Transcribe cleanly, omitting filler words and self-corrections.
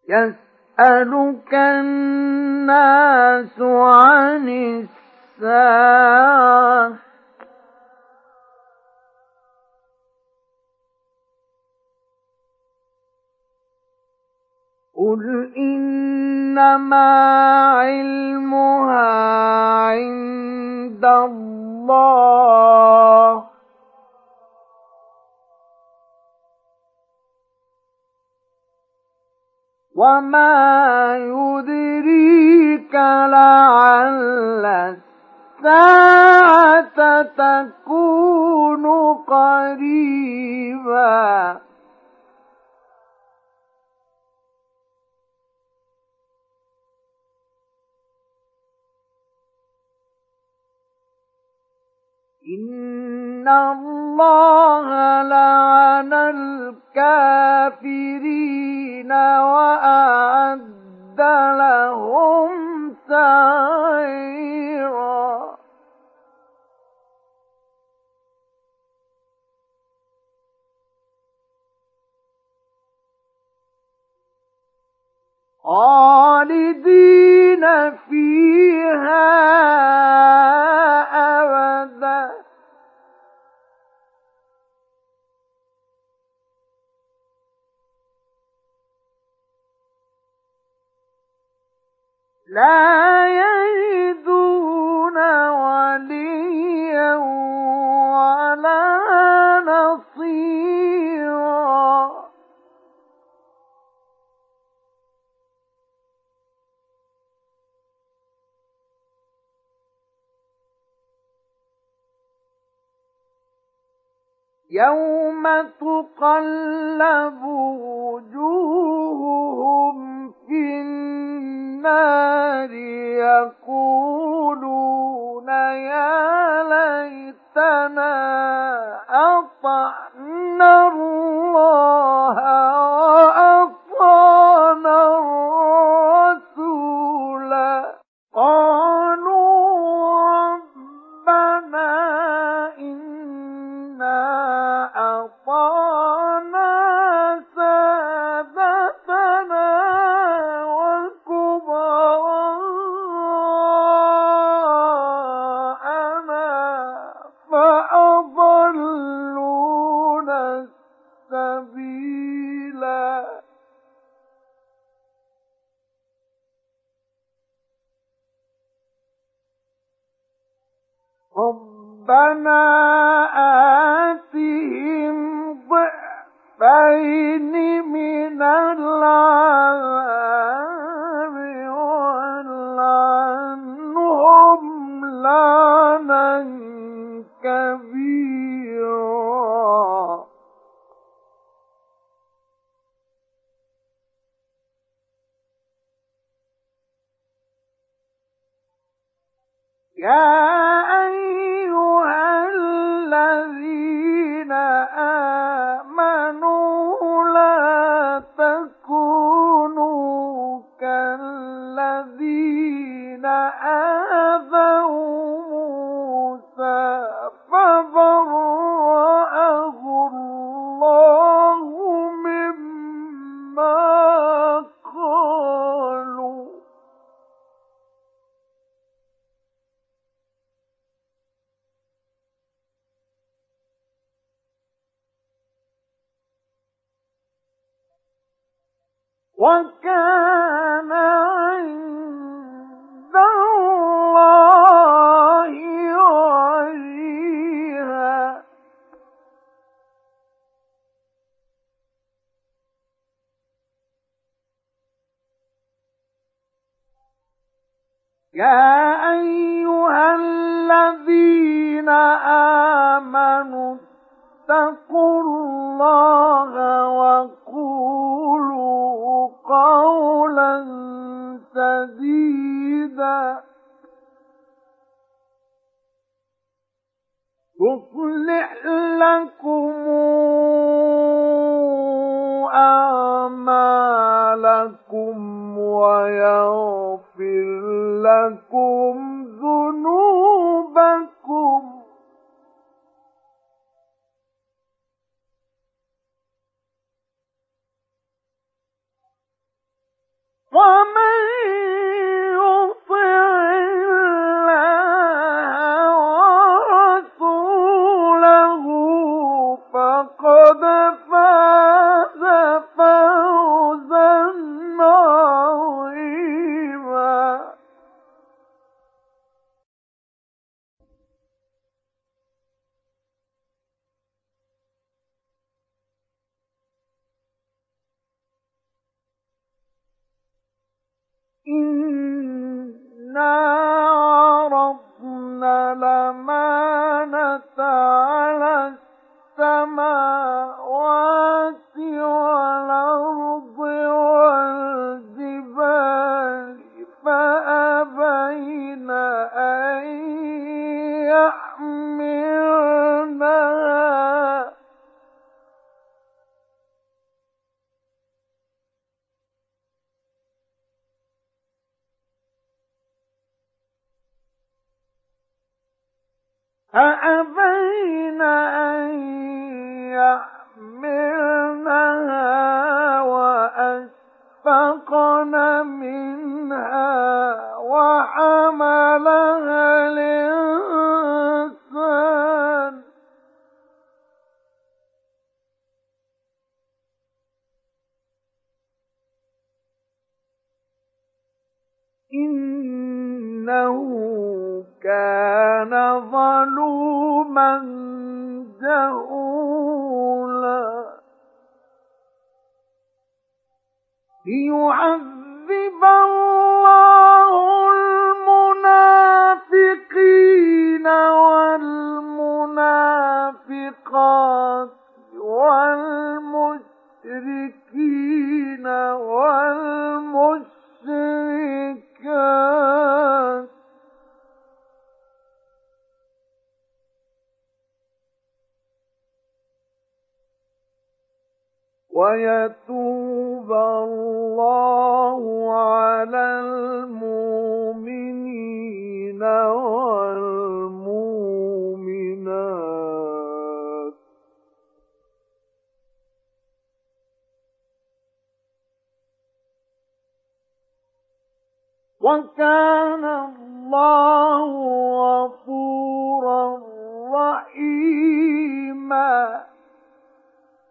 يسألك الناس عن الساعة قل إنما علمها عند الله وما يدريك لعل الساعة تكون قريبا إن الله لعن الكافرين وأعد لهم سعيرا خالدين فيها أبدا لا يجدون وليا ولا نصيرا يوم تقلب وجوههم في النار يقولون يا ليتنا أطعنا الله وأطعنا الرسول قالوا ربنا أطعنا سادتنا وكبراءنا فأضلونا السبيلا ربنا آتهم ضعفين من العذاب والعنهم لعنا كبيرا يا أيها الذين آمنوا لا تكونوا كالذين آذوا موسى فبرأه الله مما قالوا وكان عند الله وجيها يا أيها الذين آمنوا اتقوا الله وقولوا قولا سديدا يصلح لكم أعمالكم ويغفر لكم ذنوبكم عرضنا الأمانة على السماوات والأرض والجبال فأبين أن يحملنها وأشفقن منها وحملها الإنسان إنه كان ظلوما جهولا ليعذب الله المنافقين والمنافقات والمشركين والمشركات ويتوب الله على المؤمنين والمؤمنات وكان الله غفورا رحيما